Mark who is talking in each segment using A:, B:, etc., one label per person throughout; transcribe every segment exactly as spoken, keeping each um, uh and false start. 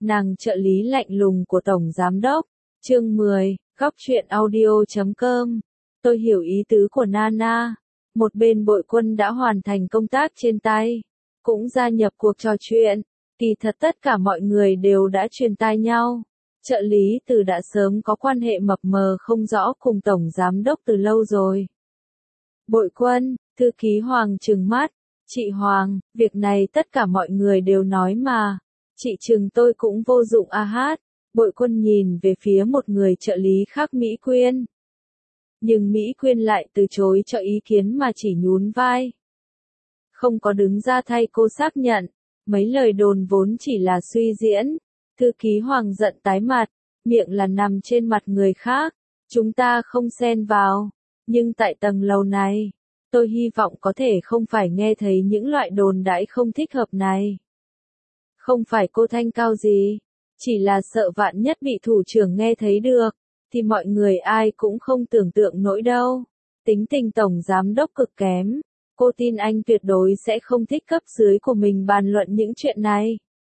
A: Nàng trợ lý lạnh lùng của Tổng Giám Đốc. Chương mười, góc truyện audio chấm com. Tôi hiểu ý tứ của Nana. Một bên Bội Quân đã hoàn thành công tác trên tay, cũng gia nhập cuộc trò chuyện. Kỳ thật tất cả mọi người đều đã truyền tai nhau. Trợ lý Từ đã sớm có quan hệ mập mờ không rõ cùng Tổng Giám Đốc từ lâu rồi. Bội Quân, thư ký Hoàng trừng mắt. Chị Hoàng, việc này tất cả mọi người đều nói mà. Chị chừng tôi cũng vô dụng a hát. Bội Quân nhìn về phía một người trợ lý khác Mỹ Quyên. Nhưng Mỹ Quyên lại từ chối cho ý kiến mà chỉ nhún vai. Không có đứng ra thay cô xác nhận. Mấy lời đồn vốn chỉ là suy diễn. Thư ký Hoàng giận tái mặt. Miệng là nằm trên mặt người khác. Chúng ta không xen vào. Nhưng tại tầng lầu này, tôi hy vọng có thể không phải nghe thấy những loại đồn đãi không thích hợp này. Không phải cô thanh cao gì. Chỉ là sợ vạn nhất bị thủ trưởng nghe thấy được, thì mọi người ai cũng không tưởng tượng nổi đâu. Tính tình Tổng Giám Đốc cực kém. Cô tin anh tuyệt đối sẽ không thích cấp dưới của mình bàn luận những chuyện này.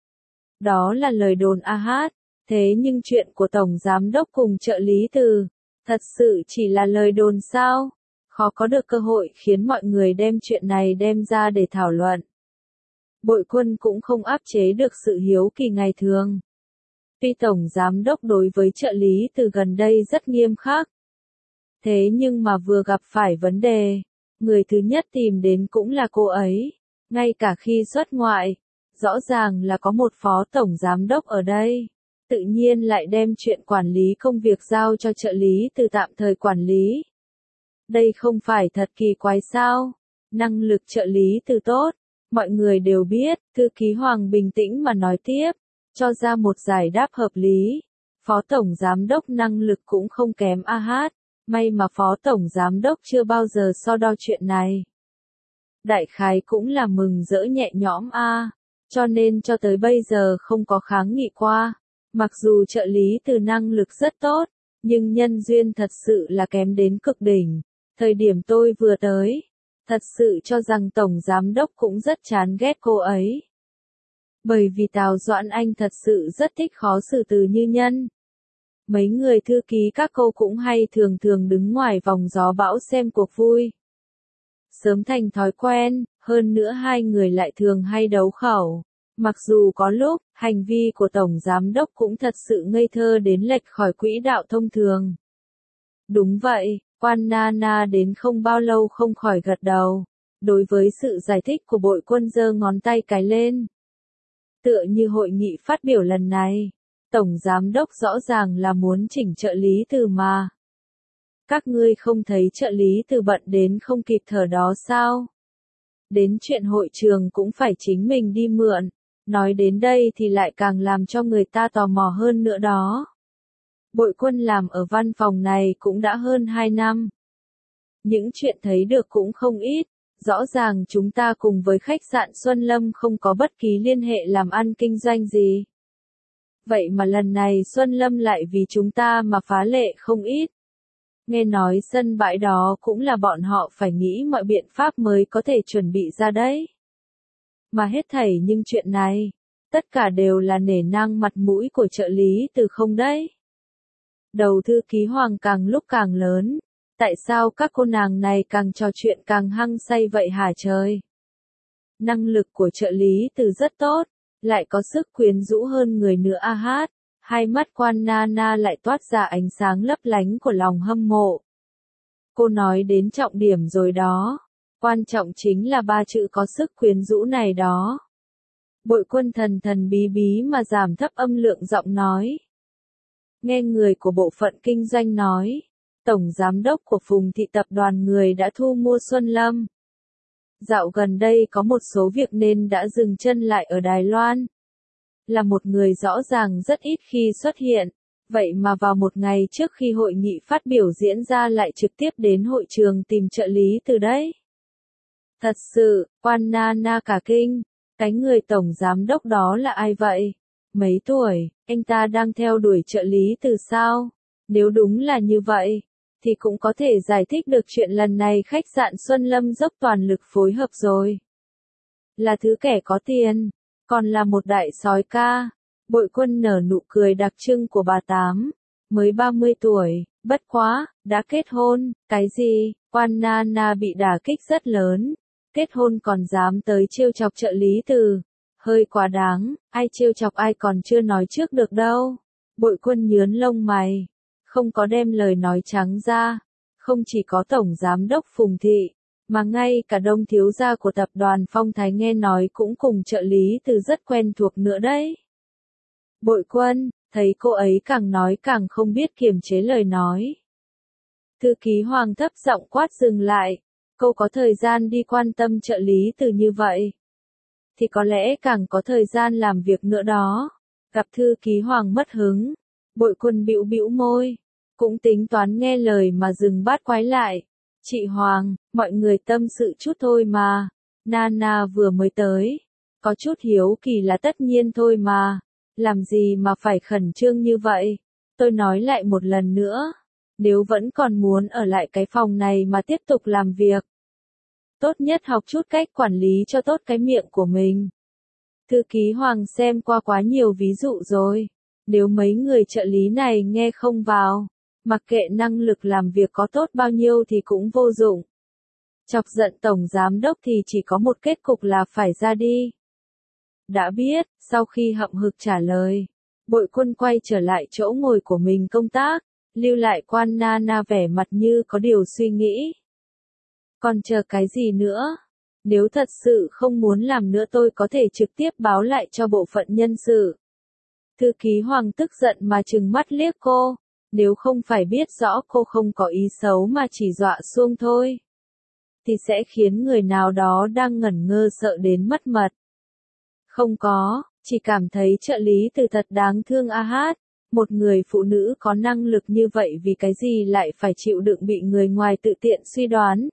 A: Đó là lời đồn a hát. Thế nhưng chuyện của Tổng Giám Đốc cùng trợ lý Từ, thật sự chỉ là lời đồn sao? Khó có được cơ hội khiến mọi người đem chuyện này đem ra để thảo luận. Bội Quân cũng không áp chế được sự hiếu kỳ ngày thường. Tuy Tổng Giám Đốc đối với trợ lý Từ gần đây rất nghiêm khắc. Thế nhưng mà vừa gặp phải vấn đề, người thứ nhất tìm đến cũng là cô ấy. Ngay cả khi xuất ngoại, rõ ràng là có một phó Tổng Giám Đốc ở đây. Tự nhiên lại đem chuyện quản lý công việc giao cho trợ lý Từ tạm thời quản lý. Đây không phải thật kỳ quái sao? Năng lực trợ lý Từ tốt, mọi người đều biết. Thư ký Hoàng bình tĩnh mà nói tiếp, cho ra một giải đáp hợp lý. Phó Tổng Giám Đốc năng lực cũng không kém a hát. May mà Phó Tổng Giám Đốc chưa bao giờ so đo chuyện này. Đại khái cũng là mừng rỡ nhẹ nhõm a, cho nên cho tới bây giờ không có kháng nghị qua. Mặc dù trợ lý Từ năng lực rất tốt, nhưng nhân duyên thật sự là kém đến cực đỉnh. Thời điểm tôi vừa tới, thật sự cho rằng Tổng Giám Đốc cũng rất chán ghét cô ấy. Bởi vì Tào Doãn Anh thật sự rất thích khó xử Từ Như Nhân. Mấy người thư ký các cô cũng hay thường thường đứng ngoài vòng gió bão xem cuộc vui. Sớm thành thói quen, hơn nữa hai người lại thường hay đấu khẩu. Mặc dù có lúc, hành vi của Tổng Giám Đốc cũng thật sự ngây thơ đến lệch khỏi quỹ đạo thông thường. Đúng vậy, quan Nana đến không bao lâu không khỏi gật đầu. Đối với sự giải thích của Bội Quân giơ ngón tay cái lên. Tựa như hội nghị phát biểu lần này, Tổng Giám Đốc rõ ràng là muốn chỉnh trợ lý Từ mà. Các ngươi không thấy trợ lý Từ bận đến không kịp thở đó sao? Đến chuyện hội trường cũng phải chính mình đi mượn. Nói đến đây thì lại càng làm cho người ta tò mò hơn nữa đó. Bội Quân làm ở văn phòng này cũng đã hơn hai năm. Những chuyện thấy được cũng không ít. Rõ ràng chúng ta cùng với khách sạn Xuân Lâm không có bất kỳ liên hệ làm ăn kinh doanh gì. Vậy mà lần này Xuân Lâm lại vì chúng ta mà phá lệ không ít. Nghe nói sân bãi đó cũng là bọn họ phải nghĩ mọi biện pháp mới có thể chuẩn bị ra đấy. Mà hết thảy nhưng chuyện này, tất cả đều là nể nang mặt mũi của trợ lý Từ không đấy. Đầu thư ký Hoàng càng lúc càng lớn. Tại sao các cô nàng này càng trò chuyện càng hăng say vậy hả trời? Năng lực của trợ lý Từ rất tốt, lại có sức quyến rũ hơn người nữa a hát. Hai mắt quan Nana lại toát ra ánh sáng lấp lánh của lòng hâm mộ. Cô nói đến trọng điểm rồi đó. Quan trọng chính là ba chữ có sức quyến rũ này đó. Bội Quân thần thần bí bí mà giảm thấp âm lượng giọng nói. Nghe người của bộ phận kinh doanh nói, Tổng Giám Đốc của Phùng Thị Tập đoàn người đã thu mua Xuân Lâm. Dạo gần đây có một số việc nên đã dừng chân lại ở Đài Loan. Là một người rõ ràng rất ít khi xuất hiện, vậy mà vào một ngày trước khi hội nghị phát biểu diễn ra lại trực tiếp đến hội trường tìm trợ lý Từ đấy. Thật sự, quan Nana cả kinh, cái người Tổng Giám Đốc đó là ai vậy? Mấy tuổi, anh ta đang theo đuổi trợ lý Từ sao? Nếu đúng là như vậy, thì cũng có thể giải thích được chuyện lần này khách sạn Xuân Lâm dốc toàn lực phối hợp rồi. Là thứ kẻ có tiền, còn là một đại sói ca. Bội Quân nở nụ cười đặc trưng của bà Tám. Mới ba mươi tuổi, bất quá, đã kết hôn, cái gì, Quan Nana bị đả kích rất lớn. Kết hôn còn dám tới trêu chọc trợ lý Từ. Hơi quá đáng, ai trêu chọc ai còn chưa nói trước được đâu. Bội Quân nhướn lông mày. Không có đem lời nói trắng ra. Không chỉ có Tổng Giám đốc Phùng Thị, mà ngay cả Đông thiếu gia của tập đoàn Phong Thái nghe nói cũng cùng trợ lý Từ rất quen thuộc nữa đấy. Bội Quân, thấy cô ấy càng nói càng không biết kiềm chế lời nói. Thư ký Hoàng thấp giọng quát dừng lại. Cô có thời gian đi quan tâm trợ lý Từ như vậy, thì có lẽ càng có thời gian làm việc nữa đó. Gặp thư ký Hoàng mất hứng, Bội Quân bĩu bĩu môi, cũng tính toán nghe lời mà dừng bát quái lại. Chị Hoàng, mọi người tâm sự chút thôi mà. Nana vừa mới tới, có chút hiếu kỳ là tất nhiên thôi mà. Làm gì mà phải khẩn trương như vậy? Tôi nói lại một lần nữa, nếu vẫn còn muốn ở lại cái phòng này mà tiếp tục làm việc, tốt nhất học chút cách quản lý cho tốt cái miệng của mình. Thư ký Hoàng xem qua quá nhiều ví dụ rồi. Nếu mấy người trợ lý này nghe không vào, mặc kệ năng lực làm việc có tốt bao nhiêu thì cũng vô dụng. Chọc giận Tổng Giám đốc thì chỉ có một kết cục là phải ra đi. Đã biết, sau khi hậm hực trả lời, Bội Quân quay trở lại chỗ ngồi của mình công tác, lưu lại Quan Nana vẻ mặt như có điều suy nghĩ. Còn chờ cái gì nữa? Nếu thật sự không muốn làm nữa tôi có thể trực tiếp báo lại cho bộ phận nhân sự. Thư ký Hoàng tức giận mà trừng mắt liếc cô, nếu không phải biết rõ cô không có ý xấu mà chỉ dọa xuông thôi, thì sẽ khiến người nào đó đang ngẩn ngơ sợ đến mất mật. Không có, chỉ cảm thấy trợ lý Từ thật đáng thương a hát, một người phụ nữ có năng lực như vậy vì cái gì lại phải chịu đựng bị người ngoài tự tiện suy đoán.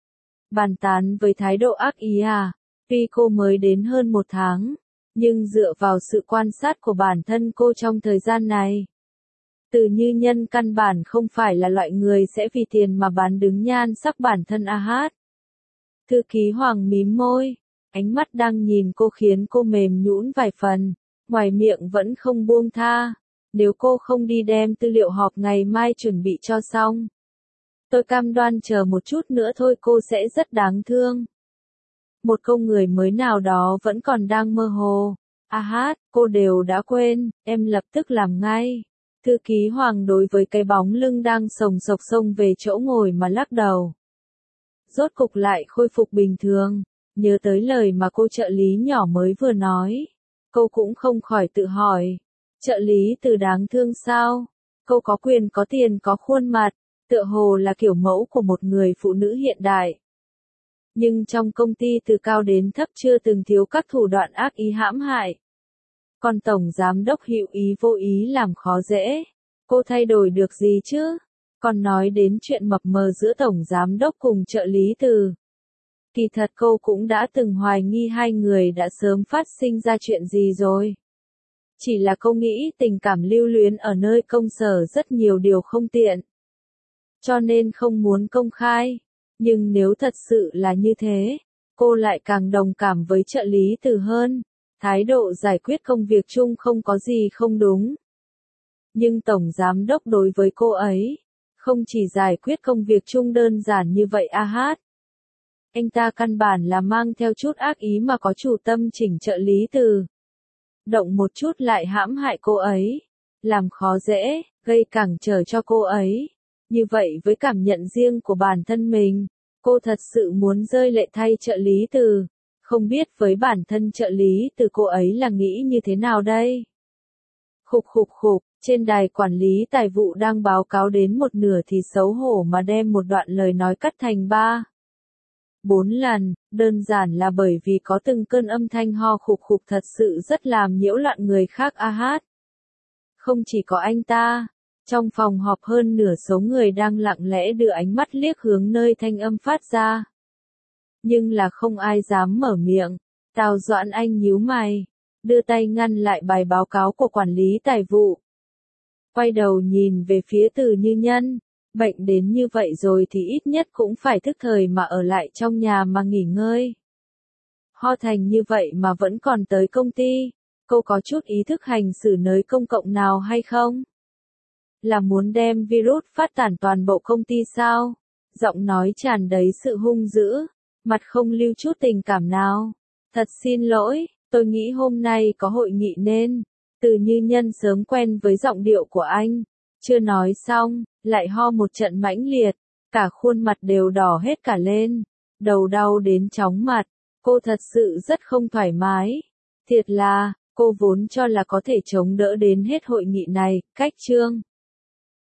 A: Bàn tán với thái độ ác ý à, tuy cô mới đến hơn một tháng, nhưng dựa vào sự quan sát của bản thân cô trong thời gian này, Từ Như Nhân căn bản không phải là loại người sẽ vì tiền mà bán đứng nhan sắc bản thân a hát. Thư ký Hoàng mím môi, ánh mắt đang nhìn cô khiến cô mềm nhũn vài phần, ngoài miệng vẫn không buông tha. Nếu cô không đi đem tư liệu họp ngày mai chuẩn bị cho xong, tôi cam đoan chờ một chút nữa thôi cô sẽ rất đáng thương. Một câu người mới nào đó vẫn còn đang mơ hồ. A hát, cô đều đã quên, em lập tức làm ngay. Thư ký Hoàng đối với cái bóng lưng đang sồng sộc xông về chỗ ngồi mà lắc đầu. Rốt cục lại khôi phục bình thường, nhớ tới lời mà cô trợ lý nhỏ mới vừa nói. Cô cũng không khỏi tự hỏi, trợ lý Từ đáng thương sao? Cô có quyền có tiền có khuôn mặt, tựa hồ là kiểu mẫu của một người phụ nữ hiện đại. Nhưng trong công ty từ cao đến thấp chưa từng thiếu các thủ đoạn ác ý hãm hại. Còn Tổng Giám đốc hữu ý vô ý làm khó dễ. Cô thay đổi được gì chứ? Còn nói đến chuyện mập mờ giữa Tổng Giám đốc cùng trợ lý Từ. Kỳ thật cô cũng đã từng hoài nghi hai người đã sớm phát sinh ra chuyện gì rồi. Chỉ là cô nghĩ tình cảm lưu luyến ở nơi công sở rất nhiều điều không tiện, cho nên không muốn công khai. Nhưng nếu thật sự là như thế, cô lại càng đồng cảm với trợ lý Từ hơn. Thái độ giải quyết công việc chung không có gì không đúng. Nhưng Tổng Giám đốc đối với cô ấy, không chỉ giải quyết công việc chung đơn giản như vậy a hát. Anh ta căn bản là mang theo chút ác ý mà có chủ tâm chỉnh trợ lý Từ. Động một chút lại hãm hại cô ấy, làm khó dễ, gây cản trở cho cô ấy. Như vậy với cảm nhận riêng của bản thân mình, cô thật sự muốn rơi lệ thay trợ lý Từ. Không biết với bản thân trợ lý Từ cô ấy là nghĩ như thế nào đây? Khục khục khục, trên đài quản lý tài vụ đang báo cáo đến một nửa thì xấu hổ mà đem một đoạn lời nói cắt thành ba. Bốn lần, đơn giản là bởi vì có từng cơn âm thanh ho khục khục thật sự rất làm nhiễu loạn người khác a hát. Không chỉ có anh ta, trong phòng họp hơn nửa số người đang lặng lẽ đưa ánh mắt liếc hướng nơi thanh âm phát ra. Nhưng là không ai dám mở miệng. Tào Doãn Anh nhíu mày, đưa tay ngăn lại bài báo cáo của quản lý tài vụ. Quay đầu nhìn về phía Từ Như Nhân, bệnh đến như vậy rồi thì ít nhất cũng phải thức thời mà ở lại trong nhà mà nghỉ ngơi. Ho thành như vậy mà vẫn còn tới công ty, Cô có chút ý thức hành xử nơi công cộng nào hay không? Là muốn đem virus phát tản toàn bộ công ty sao? Giọng nói tràn đầy sự hung dữ, mặt không lưu chút tình cảm nào. Thật xin lỗi, tôi nghĩ hôm nay có hội nghị nên. Từ Như Nhân sớm quen với giọng điệu của anh. Chưa nói xong, lại ho một trận mãnh liệt. Cả khuôn mặt đều đỏ hết cả lên. Đầu đau đến chóng mặt. Cô thật sự rất không thoải mái. Thiệt là, cô vốn cho là có thể chống đỡ đến hết hội nghị này, cách chương.